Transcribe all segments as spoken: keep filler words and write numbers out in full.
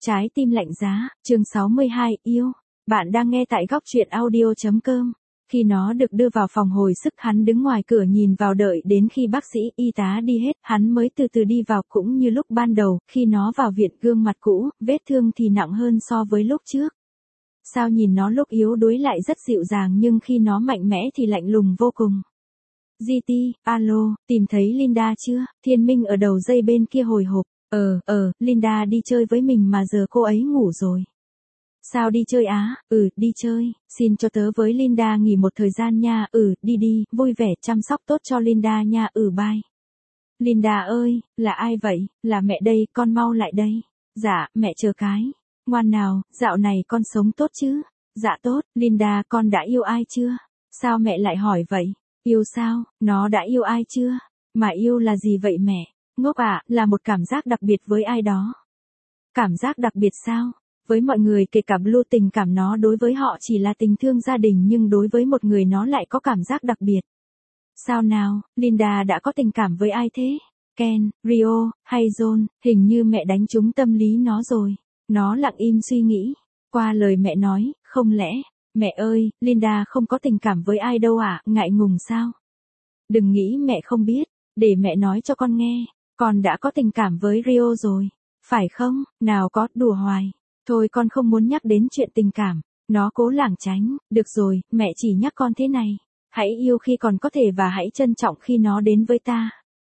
Trái tim lạnh giá, chương sáu mươi hai, yêu. Bạn đang nghe tại góc truyện audio chấm com. Khi nó được đưa vào phòng hồi sức, hắn đứng ngoài cửa nhìn vào đợi đến khi bác sĩ, y tá đi hết, hắn mới từ từ đi vào. Cũng như lúc ban đầu, khi nó vào viện, gương mặt cũ, vết thương thì nặng hơn so với lúc trước. Sao nhìn nó lúc yếu đuối lại rất dịu dàng, nhưng khi nó mạnh mẽ thì lạnh lùng vô cùng. giê tê, alo, tìm thấy Linda chưa? Thiên Minh ở đầu dây bên kia hồi hộp. Ờ, ờ, Linda đi chơi với mình mà giờ cô ấy ngủ rồi. Sao đi chơi á? Ừ, đi chơi, xin cho tớ với Linda nghỉ một thời gian nha. Ừ, đi đi, vui vẻ chăm sóc tốt cho Linda nha. Ừ, bye. Linda ơi, là ai vậy? Là mẹ đây, con mau lại đây. Dạ, mẹ chờ cái. Ngoan nào, dạo này con sống tốt chứ? Dạ tốt. Linda, con đã yêu ai chưa? Sao mẹ lại hỏi vậy? Yêu sao? Nó đã yêu ai chưa? Mà yêu là gì vậy mẹ? Ngốc ạ, à, là một cảm giác đặc biệt với ai đó. Cảm giác đặc biệt sao? Với mọi người kể cả Blue, tình cảm nó đối với họ chỉ là tình thương gia đình, nhưng đối với một người nó lại có cảm giác đặc biệt. Sao nào, Linda đã có tình cảm với ai thế? Ken, Rio, hay John? Hình như mẹ đánh trúng tâm lý nó rồi. Nó lặng im suy nghĩ. Qua lời mẹ nói, không lẽ, mẹ ơi, Linda không có tình cảm với ai đâu ạ, à? Ngại ngùng sao? Đừng nghĩ mẹ không biết, để mẹ nói cho con nghe. Con đã có tình cảm với Rio rồi, phải không? Nào có, đùa hoài. Thôi con không muốn nhắc đến chuyện tình cảm. Nó cố lảng tránh. Được rồi, mẹ chỉ nhắc con thế này. Hãy yêu khi còn có thể và hãy trân trọng khi nó đến với ta.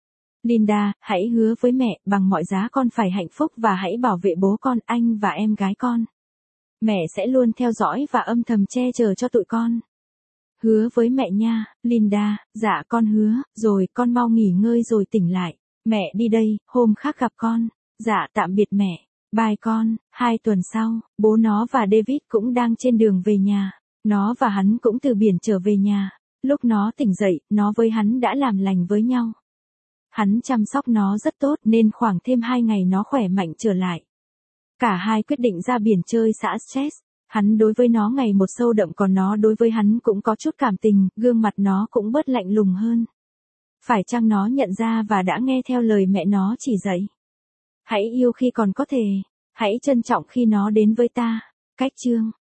Linda, hãy hứa với mẹ, bằng mọi giá con phải hạnh phúc và hãy bảo vệ bố con, anh và em gái con. Mẹ sẽ luôn theo dõi và âm thầm che chở cho tụi con. Hứa với mẹ nha, Linda. Dạ con hứa, rồi con mau nghỉ ngơi rồi tỉnh lại. Mẹ đi đây, hôm khác gặp con. Dạ tạm biệt mẹ. Bye con. Hai tuần sau, bố nó và David cũng đang trên đường về nhà. Nó và hắn cũng từ biển trở về nhà. Lúc nó tỉnh dậy, nó với hắn đã làm lành với nhau. Hắn chăm sóc nó rất tốt nên khoảng thêm hai ngày nó khỏe mạnh trở lại. Cả hai quyết định ra biển chơi xả stress. Hắn đối với nó ngày một sâu đậm, còn nó đối với hắn cũng có chút cảm tình, gương mặt nó cũng bớt lạnh lùng hơn. Phải chăng nó nhận ra và đã nghe theo lời mẹ nó chỉ dạy? Hãy yêu khi còn có thể. Hãy trân trọng khi nó đến với ta. Cách chương